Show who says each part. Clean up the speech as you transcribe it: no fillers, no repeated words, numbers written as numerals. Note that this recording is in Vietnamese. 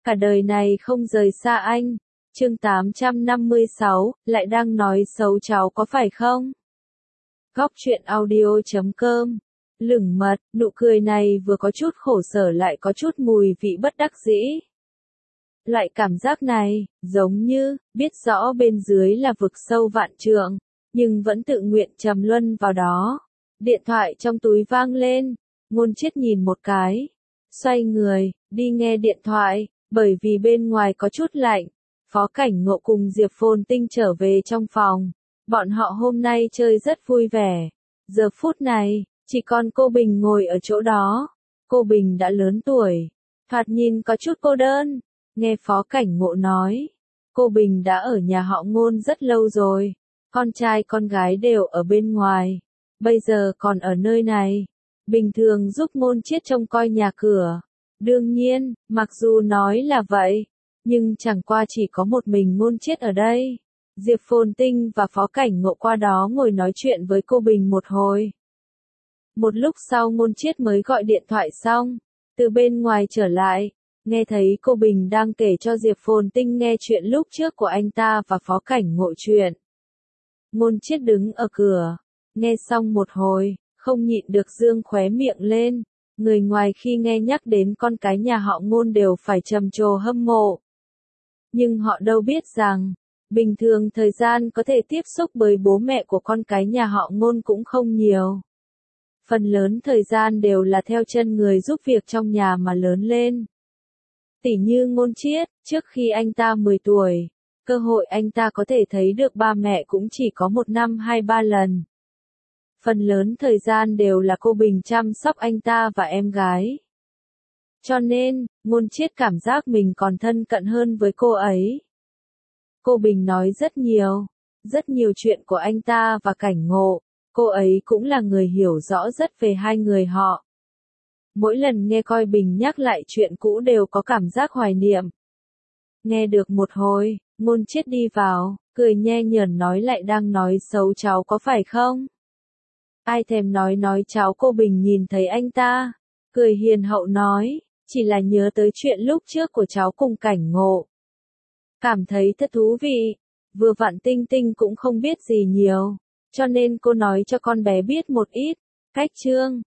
Speaker 1: Cả đời này không rời xa anh. Chương 856, lại đang nói xấu cháu có phải không? Góc truyện audio.com. Lửng mật, nụ cười này vừa có chút khổ sở lại có chút mùi vị bất đắc dĩ. Loại cảm giác này, giống như, biết rõ bên dưới là vực sâu vạn trượng, nhưng vẫn tự nguyện trầm luân vào đó. Điện thoại trong túi vang lên, Ngôn Chiết nhìn một cái, xoay người, đi nghe điện thoại, bởi vì bên ngoài có chút lạnh. Phó Cảnh Ngộ cùng Diệp Phồn Tinh trở về trong phòng, bọn họ hôm nay chơi rất vui vẻ. Giờ phút này, chỉ còn cô Bình ngồi ở chỗ đó. Cô Bình đã lớn tuổi, thoạt nhìn có chút cô đơn. Nghe Phó Cảnh Ngộ nói, cô Bình đã ở nhà họ Ngôn rất lâu rồi, con trai con gái đều ở bên ngoài, bây giờ còn ở nơi này, bình thường giúp Ngôn Chiết trông coi nhà cửa. Đương nhiên, mặc dù nói là vậy, nhưng chẳng qua chỉ có một mình Ngôn Chiết ở đây. Diệp Phồn Tinh và Phó Cảnh Ngộ qua đó ngồi nói chuyện với cô Bình một hồi. Một lúc sau Ngôn Chiết mới gọi điện thoại xong, từ bên ngoài trở lại, nghe thấy cô Bình đang kể cho Diệp Phồn Tinh nghe chuyện lúc trước của anh ta và Phó Cảnh Ngộ chuyện. Ngôn Chiết đứng ở cửa, nghe xong một hồi, không nhịn được dương khóe miệng lên. Người ngoài khi nghe nhắc đến con cái nhà họ Ngôn đều phải trầm trồ hâm mộ. Nhưng họ đâu biết rằng, bình thường thời gian có thể tiếp xúc với bố mẹ của con cái nhà họ Ngôn cũng không nhiều. Phần lớn thời gian đều là theo chân người giúp việc trong nhà mà lớn lên. Tỉ như Ngôn Chiết, trước khi anh ta 10 tuổi, cơ hội anh ta có thể thấy được ba mẹ cũng chỉ có một năm 2-3 lần. Phần lớn thời gian đều là cô Bình chăm sóc anh ta và em gái. Cho nên, Ngôn Chiết cảm giác mình còn thân cận hơn với cô ấy. Cô Bình nói rất nhiều chuyện của anh ta và Cảnh Ngộ, cô ấy cũng là người hiểu rõ rất về hai người họ. Mỗi lần nghe coi Bình nhắc lại chuyện cũ đều có cảm giác hoài niệm. Nghe được một hồi, Ngôn Chiết đi vào, cười nhe nhởn nói lại đang nói xấu cháu có phải không? Ai thèm nói cháu. Cô Bình nhìn thấy anh ta, cười hiền hậu nói, chỉ là nhớ tới chuyện lúc trước của cháu cùng Cảnh Ngộ. Cảm thấy thật thú vị, vừa vặn Tinh Tinh cũng không biết gì nhiều, cho nên cô nói cho con bé biết một ít. Cách chương